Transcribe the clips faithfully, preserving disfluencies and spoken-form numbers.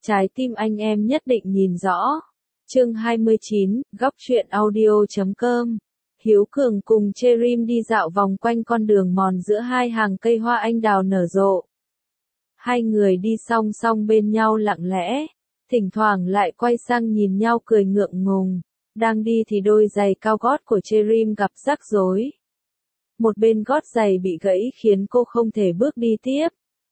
Trái tim anh em nhất định nhìn rõ. Chương hai mươi chín, góc truyện audio chấm com. Hiếu Cường cùng Cherim đi dạo vòng quanh con đường mòn giữa hai hàng cây hoa anh đào nở rộ. Hai người đi song song bên nhau lặng lẽ, thỉnh thoảng lại quay sang nhìn nhau cười ngượng ngùng. Đang đi thì đôi giày cao gót của Cherim gặp rắc rối. Một bên gót giày bị gãy khiến cô không thể bước đi tiếp.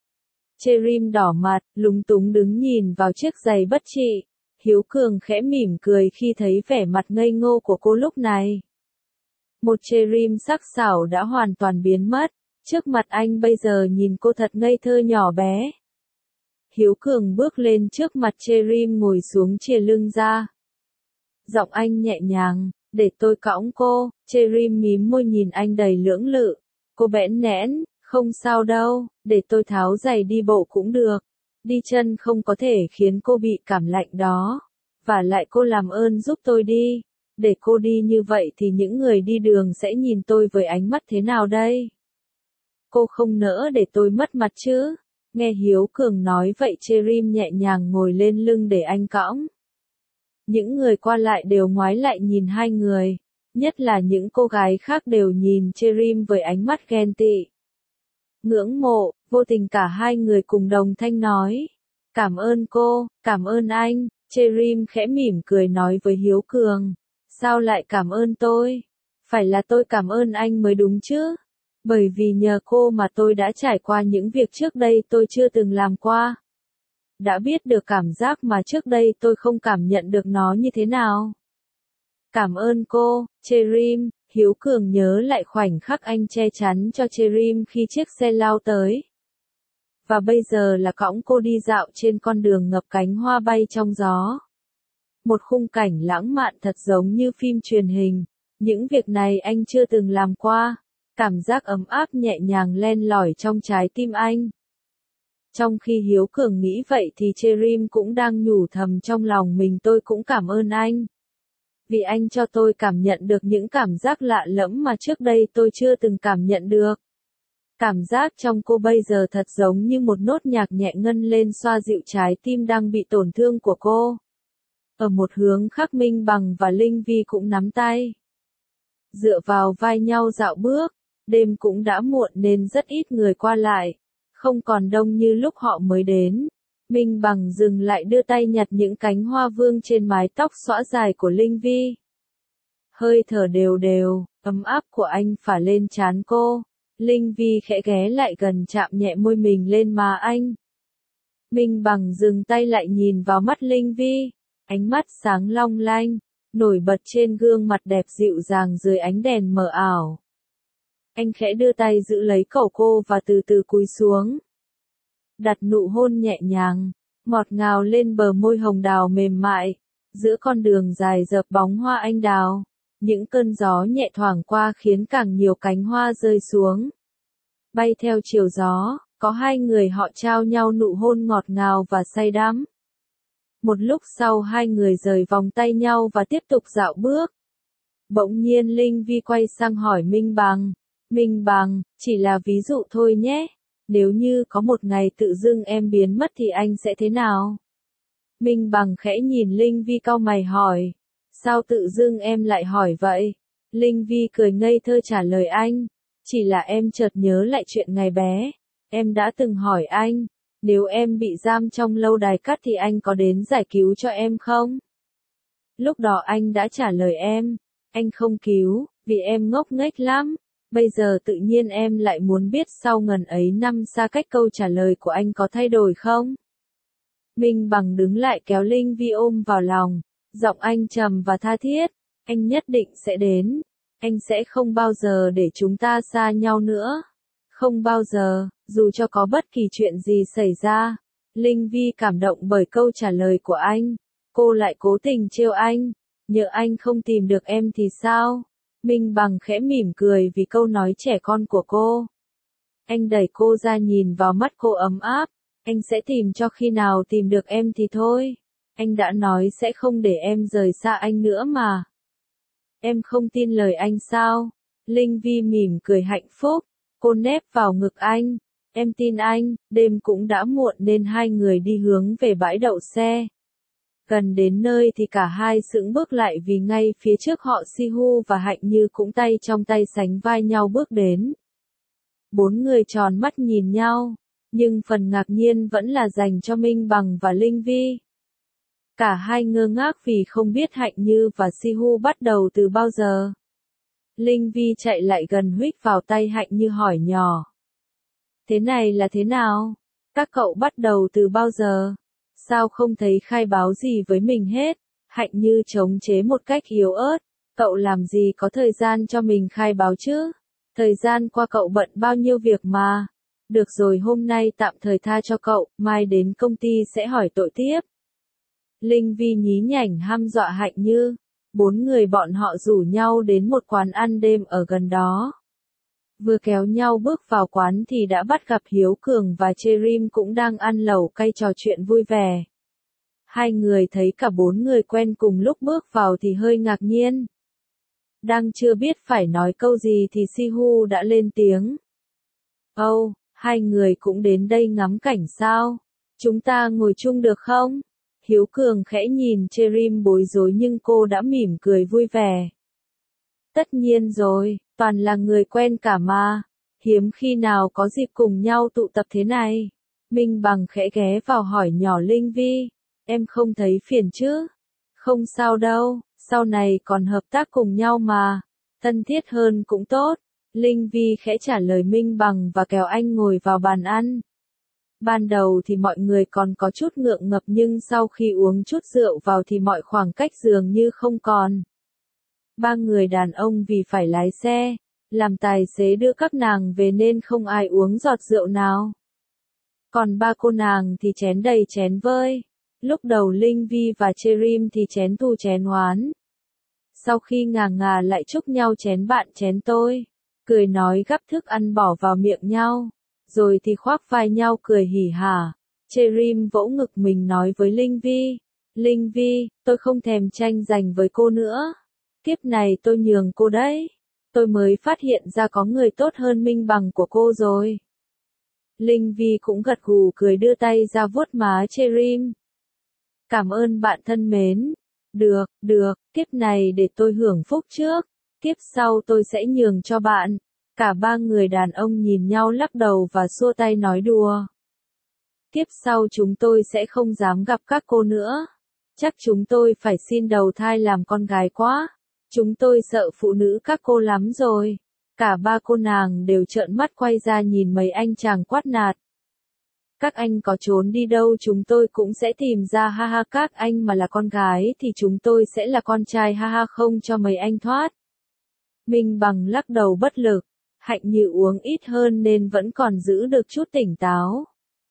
Cherim đỏ mặt, lúng túng đứng nhìn vào chiếc giày bất trị. Hiếu Cường khẽ mỉm cười khi thấy vẻ mặt ngây ngô của cô lúc này. Một Cherim sắc sảo đã hoàn toàn biến mất, trước mặt anh bây giờ nhìn cô thật ngây thơ nhỏ bé. Hiếu Cường bước lên trước mặt Cherim ngồi xuống chìa lưng ra. Giọng anh nhẹ nhàng, để tôi cõng cô. Cherim mím môi nhìn anh đầy lưỡng lự. Cô bẽn nẽn, không sao đâu, để tôi tháo giày đi bộ cũng được. Đi chân không có thể khiến cô bị cảm lạnh đó. Và lại cô làm ơn giúp tôi đi. Để cô đi như vậy thì những người đi đường sẽ nhìn tôi với ánh mắt thế nào đây? Cô không nỡ để tôi mất mặt chứ? Nghe Hiếu Cường nói vậy Cherim nhẹ nhàng ngồi lên lưng để anh cõng. Những người qua lại đều ngoái lại nhìn hai người. Nhất là những cô gái khác đều nhìn Cherim với ánh mắt ghen tị. Ngưỡng mộ, vô tình cả hai người cùng đồng thanh nói. Cảm ơn cô, cảm ơn anh. Cherim khẽ mỉm cười nói với Hiếu Cường. Sao lại cảm ơn tôi? Phải là tôi cảm ơn anh mới đúng chứ. Bởi vì nhờ cô mà tôi đã trải qua những việc trước đây tôi chưa từng làm qua. Đã biết được cảm giác mà trước đây tôi không cảm nhận được nó như thế nào. Cảm ơn cô, Cherim. Hiếu Cường nhớ lại khoảnh khắc anh che chắn cho Cherim khi chiếc xe lao tới. Và bây giờ là cõng cô đi dạo trên con đường ngập cánh hoa bay trong gió. Một khung cảnh lãng mạn thật giống như phim truyền hình. Những việc này anh chưa từng làm qua. Cảm giác ấm áp nhẹ nhàng len lỏi trong trái tim anh. Trong khi Hiếu Cường nghĩ vậy thì Cherim cũng đang nhủ thầm trong lòng mình tôi cũng cảm ơn anh. Vì anh cho tôi cảm nhận được những cảm giác lạ lẫm mà trước đây tôi chưa từng cảm nhận được. Cảm giác trong cô bây giờ thật giống như một nốt nhạc nhẹ ngân lên xoa dịu trái tim đang bị tổn thương của cô. Ở một hướng khác Minh Bằng và Linh Vi cũng nắm tay. Dựa vào vai nhau dạo bước, đêm cũng đã muộn nên rất ít người qua lại. Không còn đông như lúc họ mới đến. Minh Bằng dừng lại đưa tay nhặt những cánh hoa vương trên mái tóc xõa dài của Linh Vi. Hơi thở đều đều, ấm áp của anh phả lên trán cô. Linh Vi khẽ ghé lại gần chạm nhẹ môi mình lên má anh. Minh Bằng dừng tay lại nhìn vào mắt Linh Vi. Ánh mắt sáng long lanh, nổi bật trên gương mặt đẹp dịu dàng dưới ánh đèn mờ ảo. Anh khẽ đưa tay giữ lấy cổ cô và từ từ cúi xuống. Đặt nụ hôn nhẹ nhàng, ngọt ngào lên bờ môi hồng đào mềm mại. Giữa con đường dài dợp bóng hoa anh đào, những cơn gió nhẹ thoảng qua khiến càng nhiều cánh hoa rơi xuống. Bay theo chiều gió, có hai người họ trao nhau nụ hôn ngọt ngào và say đắm. Một lúc sau hai người rời vòng tay nhau và tiếp tục dạo bước. Bỗng nhiên Linh Vi quay sang hỏi Minh Bằng. Minh Bằng, chỉ là ví dụ thôi nhé. Nếu như có một ngày tự dưng em biến mất thì anh sẽ thế nào? Minh Bằng khẽ nhìn Linh Vi cau mày hỏi. Sao tự dưng em lại hỏi vậy? Linh Vi cười ngây thơ trả lời anh. Chỉ là em chợt nhớ lại chuyện ngày bé. Em đã từng hỏi anh. Nếu em bị giam trong lâu đài cát thì anh có đến giải cứu cho em không? Lúc đó anh đã trả lời em. Anh không cứu, vì em ngốc nghếch lắm. Bây giờ tự nhiên em lại muốn biết sau ngần ấy năm xa cách câu trả lời của anh có thay đổi không? Minh Bằng đứng lại kéo Linh Vi ôm vào lòng. Giọng anh trầm và tha thiết. Anh nhất định sẽ đến. Anh sẽ không bao giờ để chúng ta xa nhau nữa. Không bao giờ, dù cho có bất kỳ chuyện gì xảy ra. Linh Vi cảm động bởi câu trả lời của anh. Cô lại cố tình trêu anh. Nhỡ anh không tìm được em thì sao? Minh Bằng khẽ mỉm cười vì câu nói trẻ con của cô. Anh đẩy cô ra nhìn vào mắt cô ấm áp. Anh sẽ tìm cho khi nào tìm được em thì thôi. Anh đã nói sẽ không để em rời xa anh nữa mà. Em không tin lời anh sao? Linh Vi mỉm cười hạnh phúc. Cô nép vào ngực anh. Em tin anh, đêm cũng đã muộn nên hai người đi hướng về bãi đậu xe. Gần đến nơi thì cả hai sững bước lại vì ngay phía trước họ Sihu và Hạnh Như cũng tay trong tay sánh vai nhau bước đến. Bốn người tròn mắt nhìn nhau, nhưng phần ngạc nhiên vẫn là dành cho Minh Bằng và Linh Vi. Cả hai ngơ ngác vì không biết Hạnh Như và Sihu bắt đầu từ bao giờ. Linh Vi chạy lại gần huých vào tay Hạnh Như hỏi nhỏ. Thế này là thế nào? Các cậu bắt đầu từ bao giờ? Sao không thấy khai báo gì với mình hết? Hạnh Như chống chế một cách yếu ớt. Cậu làm gì có thời gian cho mình khai báo chứ? Thời gian qua cậu bận bao nhiêu việc mà. Được rồi, hôm nay tạm thời tha cho cậu, mai đến công ty sẽ hỏi tội tiếp. Linh Vi nhí nhảnh hăm dọa Hạnh Như. Bốn người bọn họ rủ nhau đến một quán ăn đêm ở gần đó. Vừa kéo nhau bước vào quán thì đã bắt gặp Hiếu Cường và Cherim cũng đang ăn lẩu cay trò chuyện vui vẻ. Hai người thấy cả bốn người quen cùng lúc bước vào thì hơi ngạc nhiên. Đang chưa biết phải nói câu gì thì Sihu đã lên tiếng. Âu, oh, hai người cũng đến đây ngắm cảnh sao? Chúng ta ngồi chung được không? Hiếu Cường khẽ nhìn Cherim bối rối nhưng cô đã mỉm cười vui vẻ. Tất nhiên rồi, toàn là người quen cả mà. Hiếm khi nào có dịp cùng nhau tụ tập thế này. Minh Bằng khẽ ghé vào hỏi nhỏ Linh Vi. Em không thấy phiền chứ? Không sao đâu, sau này còn hợp tác cùng nhau mà. Thân thiết hơn cũng tốt. Linh Vi khẽ trả lời Minh Bằng và kéo anh ngồi vào bàn ăn. Ban đầu thì mọi người còn có chút ngượng ngập nhưng sau khi uống chút rượu vào thì mọi khoảng cách dường như không còn. Ba người đàn ông vì phải lái xe, làm tài xế đưa các nàng về nên không ai uống giọt rượu nào. Còn ba cô nàng thì chén đầy chén vơi. Lúc đầu Linh Vi và Cherim thì chén thù chén oán. Sau khi ngà ngà lại chúc nhau chén bạn chén tôi, cười nói gắp thức ăn bỏ vào miệng nhau, rồi thì khoác vai nhau cười hỉ hả. Cherim vỗ ngực mình nói với Linh Vi, Linh Vi, tôi không thèm tranh giành với cô nữa. Kiếp này tôi nhường cô đấy. Tôi mới phát hiện ra có người tốt hơn Minh Bằng của cô rồi. Linh Vi cũng gật gù cười đưa tay ra vuốt má Cherim. Cảm ơn bạn thân mến. Được, được, kiếp này để tôi hưởng phúc trước. Kiếp sau tôi sẽ nhường cho bạn. Cả ba người đàn ông nhìn nhau lắc đầu và xua tay nói đùa. Kiếp sau chúng tôi sẽ không dám gặp các cô nữa. Chắc chúng tôi phải xin đầu thai làm con gái quá. Chúng tôi sợ phụ nữ các cô lắm rồi. Cả ba cô nàng đều trợn mắt quay ra nhìn mấy anh chàng quát nạt. Các anh có trốn đi đâu chúng tôi cũng sẽ tìm ra, ha ha, các anh mà là con gái thì chúng tôi sẽ là con trai, ha ha, không cho mấy anh thoát. Minh Bằng lắc đầu bất lực. Hạnh Như uống ít hơn nên vẫn còn giữ được chút tỉnh táo.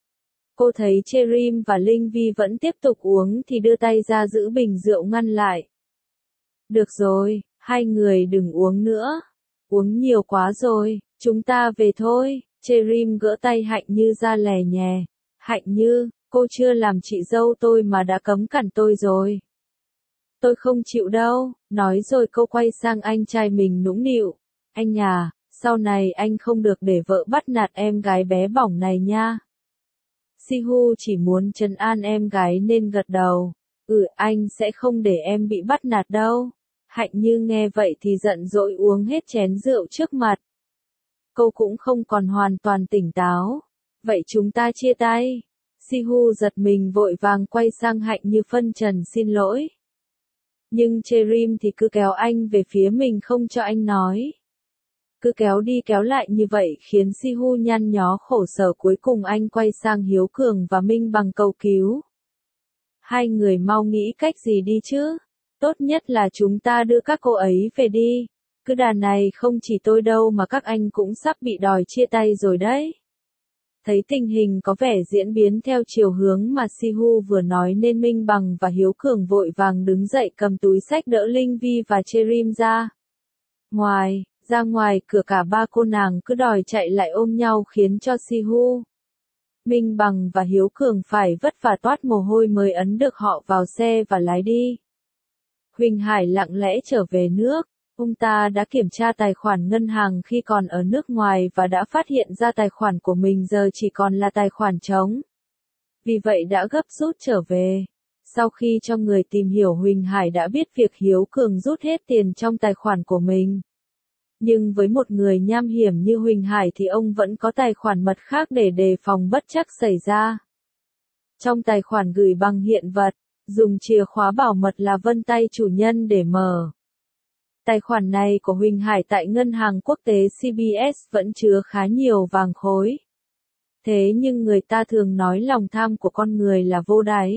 Cô thấy Cherim và Linh Vi vẫn tiếp tục uống thì đưa tay ra giữ bình rượu ngăn lại. Được rồi, hai người đừng uống nữa. Uống nhiều quá rồi, chúng ta về thôi. Cherim gỡ tay Hạnh Như ra lè nhè. Hạnh Như, cô chưa làm chị dâu tôi mà đã cấm cản tôi rồi. Tôi không chịu đâu, nói rồi cô quay sang anh trai mình nũng nịu. Anh à, sau này anh không được để vợ bắt nạt em gái bé bỏng này nha. Sihu chỉ muốn trấn an em gái nên gật đầu. Ừ, anh sẽ không để em bị bắt nạt đâu. Hạnh Như nghe vậy thì giận dỗi uống hết chén rượu trước mặt. Cô cũng không còn hoàn toàn tỉnh táo. Vậy chúng ta chia tay. Sihu giật mình vội vàng quay sang Hạnh Như phân trần xin lỗi. Nhưng Cherim thì cứ kéo anh về phía mình không cho anh nói. Cứ kéo đi kéo lại như vậy khiến Sihu nhăn nhó khổ sở, cuối cùng anh quay sang Hiếu Cường và Minh Bằng cầu cứu. Hai người mau nghĩ cách gì đi chứ. Tốt nhất là chúng ta đưa các cô ấy về đi. Cứ đà này không chỉ tôi đâu mà các anh cũng sắp bị đòi chia tay rồi đấy. Thấy tình hình có vẻ diễn biến theo chiều hướng mà Sihu vừa nói nên Minh Bằng và Hiếu Cường vội vàng đứng dậy cầm túi xách đỡ Linh Vi và Cherim ra. Ngoài, ra ngoài cửa cả ba cô nàng cứ đòi chạy lại ôm nhau khiến cho Sihu, Minh Bằng và Hiếu Cường phải vất vả toát mồ hôi mới ấn được họ vào xe và lái đi. Huỳnh Hải lặng lẽ trở về nước. Ông ta đã kiểm tra tài khoản ngân hàng khi còn ở nước ngoài và đã phát hiện ra tài khoản của mình giờ chỉ còn là tài khoản trống. Vì vậy đã gấp rút trở về. Sau khi cho người tìm hiểu, Huỳnh Hải đã biết việc Hiếu Cường rút hết tiền trong tài khoản của mình. Nhưng với một người nham hiểm như Huỳnh Hải thì ông vẫn có tài khoản mật khác để đề phòng bất trắc xảy ra. Trong tài khoản gửi bằng hiện vật, dùng chìa khóa bảo mật là vân tay chủ nhân để mở. Tài khoản này của Huỳnh Hải tại ngân hàng quốc tế xê bê ét vẫn chứa khá nhiều vàng khối. Thế nhưng người ta thường nói lòng tham của con người là vô đáy.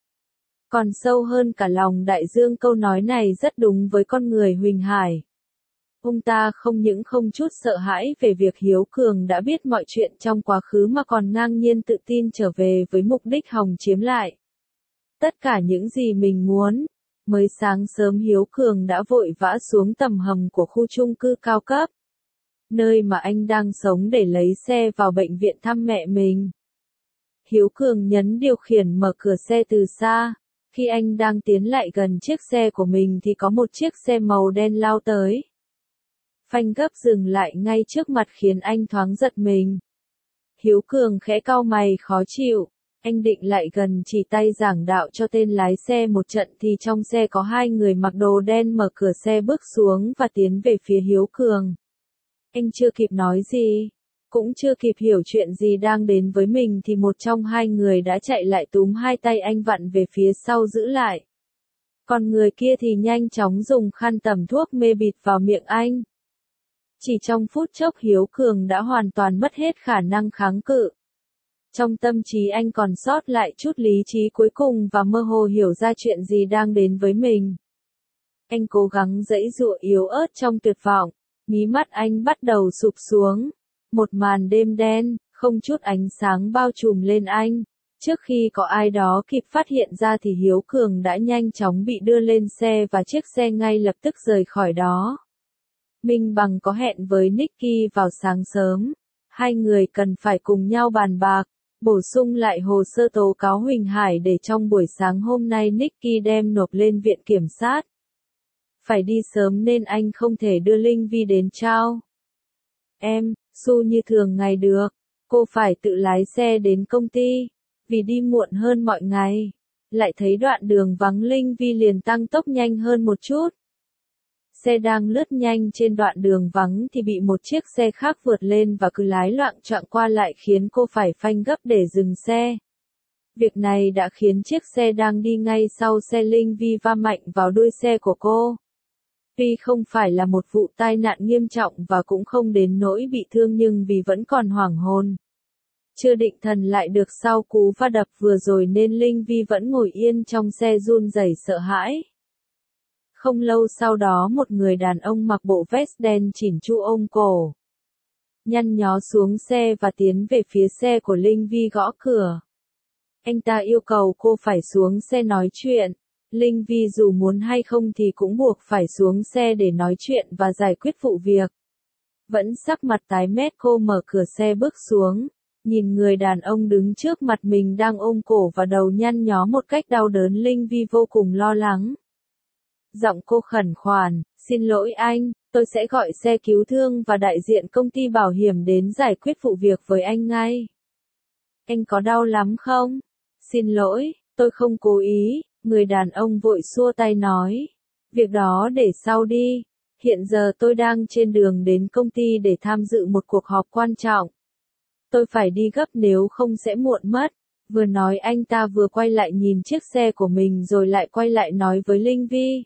Còn sâu hơn cả lòng đại dương, câu nói này rất đúng với con người Huỳnh Hải. Ông ta không những không chút sợ hãi về việc Hiếu Cường đã biết mọi chuyện trong quá khứ mà còn ngang nhiên tự tin trở về với mục đích hòng chiếm lại tất cả những gì mình muốn. Mới sáng sớm Hiếu Cường đã vội vã xuống tầng hầm của khu chung cư cao cấp, nơi mà anh đang sống, để lấy xe vào bệnh viện thăm mẹ mình. Hiếu Cường nhấn điều khiển mở cửa xe từ xa. Khi anh đang tiến lại gần chiếc xe của mình thì có một chiếc xe màu đen lao tới. Phanh gấp dừng lại ngay trước mặt khiến anh thoáng giật mình. Hiếu Cường khẽ cau mày khó chịu. Anh định lại gần chỉ tay giảng đạo cho tên lái xe một trận thì trong xe có hai người mặc đồ đen mở cửa xe bước xuống và tiến về phía Hiếu Cường. Anh chưa kịp nói gì, cũng chưa kịp hiểu chuyện gì đang đến với mình thì một trong hai người đã chạy lại túm hai tay anh vặn về phía sau giữ lại. Còn người kia thì nhanh chóng dùng khăn tẩm thuốc mê bịt vào miệng anh. Chỉ trong phút chốc Hiếu Cường đã hoàn toàn mất hết khả năng kháng cự. Trong tâm trí anh còn sót lại chút lý trí cuối cùng và mơ hồ hiểu ra chuyện gì đang đến với mình. Anh cố gắng giãy giụa yếu ớt trong tuyệt vọng, mí mắt anh bắt đầu sụp xuống. Một màn đêm đen, không chút ánh sáng bao trùm lên anh. Trước khi có ai đó kịp phát hiện ra thì Hiếu Cường đã nhanh chóng bị đưa lên xe và chiếc xe ngay lập tức rời khỏi đó. Minh Bằng có hẹn với Nicky vào sáng sớm. Hai người cần phải cùng nhau bàn bạc, bổ sung lại hồ sơ tố cáo Huỳnh Hải để trong buổi sáng hôm nay Nicky đem nộp lên viện kiểm sát. Phải đi sớm nên anh không thể đưa Linh Vi đến trao em, Su như thường ngày được. Cô phải tự lái xe đến công ty. Vì đi muộn hơn mọi ngày, lại thấy đoạn đường vắng, Linh Vi liền tăng tốc nhanh hơn một chút. Xe đang lướt nhanh trên đoạn đường vắng thì bị một chiếc xe khác vượt lên và cứ lái loạng choạng qua lại khiến cô phải phanh gấp để dừng xe. Việc này đã khiến chiếc xe đang đi ngay sau xe Linh Vi va mạnh vào đuôi xe của cô. Tuy không phải là một vụ tai nạn nghiêm trọng và cũng không đến nỗi bị thương nhưng vì vẫn còn hoảng hồn, chưa định thần lại được sau cú va đập vừa rồi nên Linh Vi vẫn ngồi yên trong xe run rẩy sợ hãi. Không lâu sau đó một người đàn ông mặc bộ vest đen chỉn chu ôm cổ, nhăn nhó xuống xe và tiến về phía xe của Linh Vi gõ cửa. Anh ta yêu cầu cô phải xuống xe nói chuyện. Linh Vi dù muốn hay không thì cũng buộc phải xuống xe để nói chuyện và giải quyết vụ việc. Vẫn sắc mặt tái mét cô mở cửa xe bước xuống, nhìn người đàn ông đứng trước mặt mình đang ôm cổ và đầu nhăn nhó một cách đau đớn. Linh Vi vô cùng lo lắng. Giọng cô khẩn khoản, xin lỗi anh, tôi sẽ gọi xe cứu thương và đại diện công ty bảo hiểm đến giải quyết vụ việc với anh ngay. Anh có đau lắm không? Xin lỗi, tôi không cố ý, người đàn ông vội xua tay nói. Việc đó để sau đi, hiện giờ tôi đang trên đường đến công ty để tham dự một cuộc họp quan trọng. Tôi phải đi gấp nếu không sẽ muộn mất. Vừa nói anh ta vừa quay lại nhìn chiếc xe của mình rồi lại quay lại nói với Linh Vi.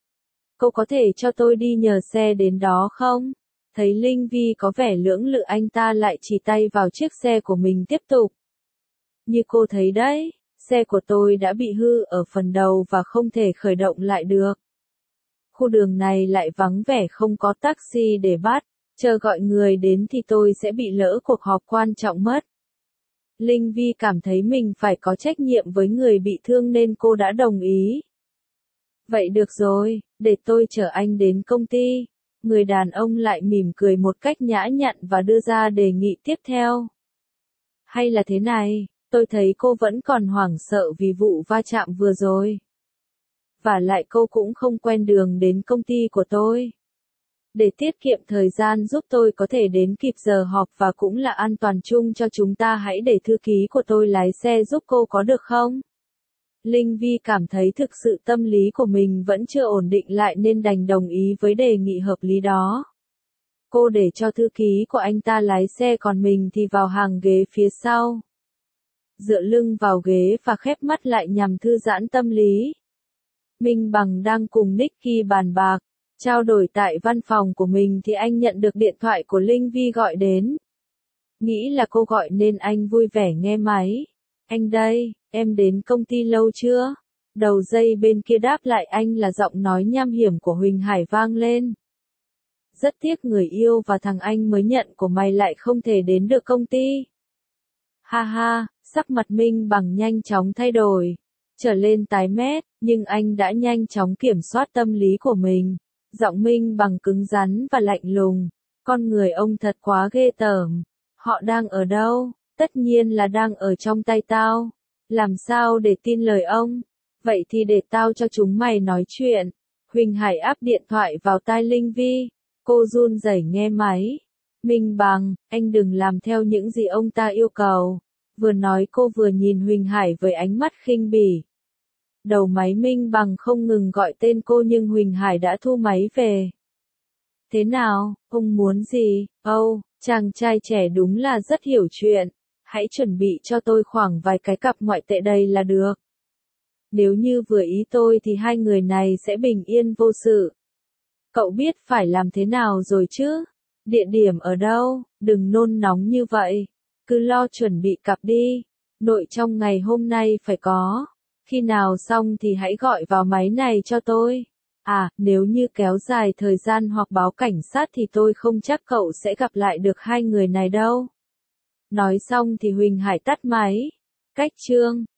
Cô có thể cho tôi đi nhờ xe đến đó không? Thấy Linh Vi có vẻ lưỡng lự anh ta lại chỉ tay vào chiếc xe của mình tiếp tục. Như cô thấy đấy, xe của tôi đã bị hư ở phần đầu và không thể khởi động lại được. Khu đường này lại vắng vẻ không có taxi để bắt, chờ gọi người đến thì tôi sẽ bị lỡ cuộc họp quan trọng mất. Linh Vi cảm thấy mình phải có trách nhiệm với người bị thương nên cô đã đồng ý. Vậy được rồi, để tôi chở anh đến công ty. Người đàn ông lại mỉm cười một cách nhã nhặn và đưa ra đề nghị tiếp theo. Hay là thế này, tôi thấy cô vẫn còn hoảng sợ vì vụ va chạm vừa rồi. Và lại cô cũng không quen đường đến công ty của tôi. Để tiết kiệm thời gian giúp tôi có thể đến kịp giờ họp và cũng là an toàn chung cho chúng ta, hãy để thư ký của tôi lái xe giúp cô có được không? Linh Vi cảm thấy thực sự tâm lý của mình vẫn chưa ổn định lại nên đành đồng ý với đề nghị hợp lý đó. Cô để cho thư ký của anh ta lái xe còn mình thì vào hàng ghế phía sau. Dựa lưng vào ghế và khép mắt lại nhằm thư giãn tâm lý. Minh Bằng đang cùng Nicky bàn bạc, trao đổi tại văn phòng của mình thì anh nhận được điện thoại của Linh Vi gọi đến. Nghĩ là cô gọi nên anh vui vẻ nghe máy. Anh đây, em đến công ty lâu chưa? Đầu dây bên kia đáp lại anh là giọng nói nham hiểm của Huỳnh Hải vang lên. Rất tiếc người yêu và thằng anh mới nhận của mày lại không thể đến được công ty. Ha ha, sắc mặt Minh Bằng nhanh chóng thay đổi, trở lên tái mét, nhưng anh đã nhanh chóng kiểm soát tâm lý của mình. Giọng Minh Bằng cứng rắn và lạnh lùng. Con người ông thật quá ghê tởm. Họ đang ở đâu? Tất nhiên là đang ở trong tay tao. Làm sao để tin lời ông? Vậy thì để tao cho chúng mày nói chuyện. Huỳnh Hải áp điện thoại vào tai Linh Vi. Cô run rẩy nghe máy. Minh Bằng, anh đừng làm theo những gì ông ta yêu cầu. Vừa nói cô vừa nhìn Huỳnh Hải với ánh mắt khinh bỉ. Đầu máy Minh Bằng không ngừng gọi tên cô nhưng Huỳnh Hải đã thu máy về. Thế nào, ông muốn gì? Âu, oh, chàng trai trẻ đúng là rất hiểu chuyện. Hãy chuẩn bị cho tôi khoảng vài cái cặp ngoại tệ đây là được. Nếu như vừa ý tôi thì hai người này sẽ bình yên vô sự. Cậu biết phải làm thế nào rồi chứ? Địa điểm ở đâu? Đừng nôn nóng như vậy. Cứ lo chuẩn bị cặp đi. Nội trong ngày hôm nay phải có. Khi nào xong thì hãy gọi vào máy này cho tôi. À, nếu như kéo dài thời gian hoặc báo cảnh sát thì tôi không chắc cậu sẽ gặp lại được hai người này đâu. Nói xong thì Huỳnh Hải tắt máy. Cách chương